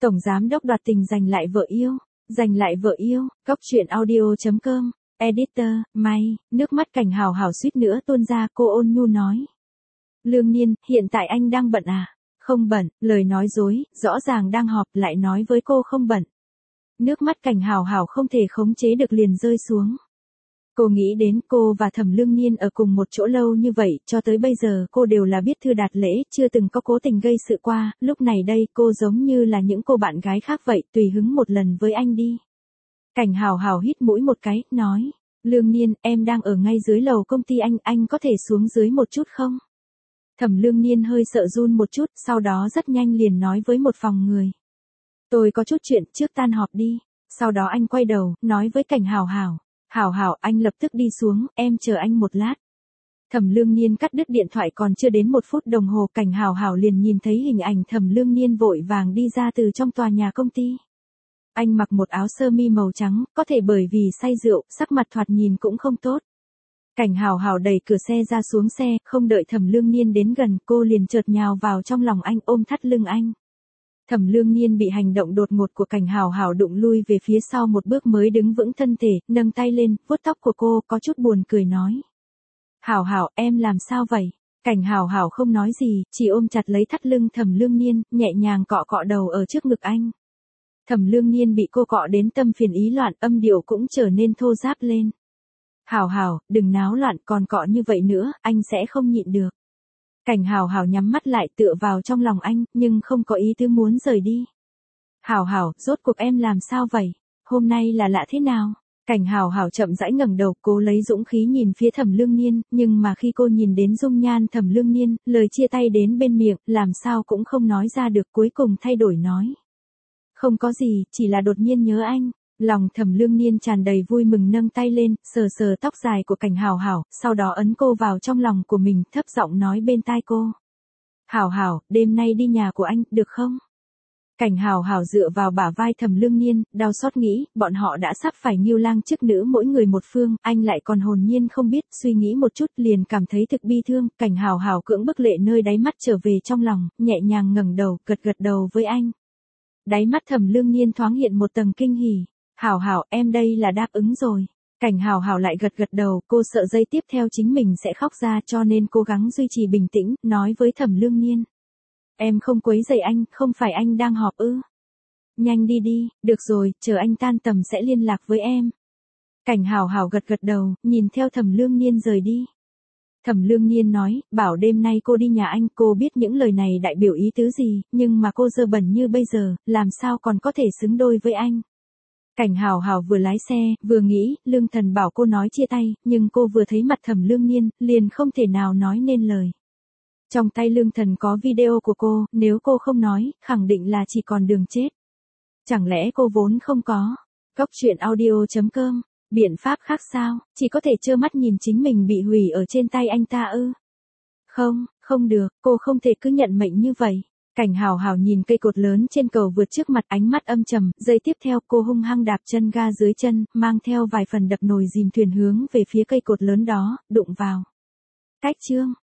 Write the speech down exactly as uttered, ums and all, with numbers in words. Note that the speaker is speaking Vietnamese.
Tổng giám đốc đoạt tình giành lại vợ yêu, giành lại vợ yêu, Cóc truyện audio chấm com, editor, may, nước mắt Cảnh Hào Hào suýt nữa tuôn ra, cô ôn nhu nói. Lương Niên, hiện tại anh đang bận à? Không bận, lời nói dối, rõ ràng đang họp lại nói với cô không bận. Nước mắt Cảnh Hào Hào không thể khống chế được liền rơi xuống. Cô nghĩ đến cô và Thẩm Lương Niên ở cùng một chỗ lâu như vậy, cho tới bây giờ cô đều là biết thư đạt lễ, chưa từng có cố tình gây sự qua, lúc này đây cô giống như là những cô bạn gái khác vậy, tùy hứng một lần với anh đi. Cảnh Hào Hào hít mũi một cái, nói, Lương Niên, em đang ở ngay dưới lầu công ty anh, anh có thể xuống dưới một chút không? Thẩm Lương Niên hơi sợ run một chút, sau đó rất nhanh liền nói với một phòng người. Tôi có chút chuyện, trước tan họp đi. Sau đó anh quay đầu, nói với Cảnh Hào Hào. Hào Hào, anh lập tức đi xuống, em chờ anh một lát. Thẩm Lương Niên cắt đứt điện thoại còn chưa đến một phút đồng hồ, Cảnh Hào Hào liền nhìn thấy hình ảnh Thẩm Lương Niên vội vàng đi ra từ trong tòa nhà công ty. Anh mặc một áo sơ mi màu trắng, có thể bởi vì say rượu, sắc mặt thoạt nhìn cũng không tốt. Cảnh Hào Hào đẩy cửa xe ra xuống xe, không đợi Thẩm Lương Niên đến gần, cô liền chợt nhào vào trong lòng anh, ôm thắt lưng anh. Thẩm Lương Niên bị hành động đột ngột của Cảnh Hào Hào đụng lui về phía sau một bước mới đứng vững thân thể, nâng tay lên, vuốt tóc của cô, có chút buồn cười nói. Hào Hào, em làm sao vậy? Cảnh Hào Hào không nói gì, chỉ ôm chặt lấy thắt lưng Thẩm Lương Niên, nhẹ nhàng cọ cọ đầu ở trước ngực anh. Thẩm Lương Niên bị cô cọ đến tâm phiền ý loạn, âm điệu cũng trở nên thô ráp lên. Hào Hào, đừng náo loạn, còn cọ như vậy nữa, anh sẽ không nhịn được. Cảnh Hào Hào nhắm mắt lại tựa vào trong lòng anh, nhưng không có ý tứ muốn rời đi. Hào Hào, rốt cuộc em làm sao vậy? Hôm nay là lạ thế nào? Cảnh Hào Hào chậm rãi ngẩng đầu, cố lấy dũng khí nhìn phía Thẩm Lương Niên, nhưng mà khi cô nhìn đến dung nhan Thẩm Lương Niên, lời chia tay đến bên miệng, làm sao cũng không nói ra được, cuối cùng thay đổi nói. Không có gì, chỉ là đột nhiên nhớ anh. Lòng Thẩm Lương Niên tràn đầy vui mừng, nâng tay lên, sờ sờ tóc dài của Cảnh Hào Hào, sau đó ấn cô vào trong lòng của mình, thấp giọng nói bên tai cô. Hào Hào, đêm nay đi nhà của anh, được không? Cảnh Hào Hào dựa vào bả vai Thẩm Lương Niên, đau xót nghĩ, bọn họ đã sắp phải nghiêu lang chức nữ mỗi người một phương, anh lại còn hồn nhiên không biết, suy nghĩ một chút liền cảm thấy thực bi thương, Cảnh Hào Hào cưỡng bức lệ nơi đáy mắt trở về trong lòng, nhẹ nhàng ngẩng đầu, gật gật đầu với anh. Đáy mắt Thẩm Lương Niên thoáng hiện một tầng kinh hỉ. Hào Hào, em đây là đáp ứng rồi. Cảnh Hào Hào lại gật gật đầu, cô sợ giây tiếp theo chính mình sẽ khóc ra cho nên cố gắng duy trì bình tĩnh, nói với Thẩm Lương Niên. Em không quấy rầy anh, không phải anh đang họp ư? Nhanh đi đi, được rồi, chờ anh tan tầm sẽ liên lạc với em. Cảnh Hào Hào gật gật đầu, nhìn theo Thẩm Lương Niên rời đi. Thẩm Lương Niên nói, bảo đêm nay cô đi nhà anh, cô biết những lời này đại biểu ý tứ gì, nhưng mà cô dơ bẩn như bây giờ, làm sao còn có thể xứng đôi với anh. Cảnh Hào Hào vừa lái xe, vừa nghĩ, Lương Thần bảo cô nói chia tay, nhưng cô vừa thấy mặt Thẩm Lương Niên, liền không thể nào nói nên lời. Trong tay Lương Thần có video của cô, nếu cô không nói, khẳng định là chỉ còn đường chết. Chẳng lẽ cô vốn không có? Cóc truyện audio chấm com, biện pháp khác sao, chỉ có thể trơ mắt nhìn chính mình bị hủy ở trên tay anh ta ư? Không, không được, cô không thể cứ nhận mệnh như vậy. Cảnh Hào Hào nhìn cây cột lớn trên cầu vượt trước mặt, ánh mắt âm trầm, giây tiếp theo cô hung hăng đạp chân ga dưới chân, mang theo vài phần đập nồi dìm thuyền hướng về phía cây cột lớn đó, đụng vào. Cách chương.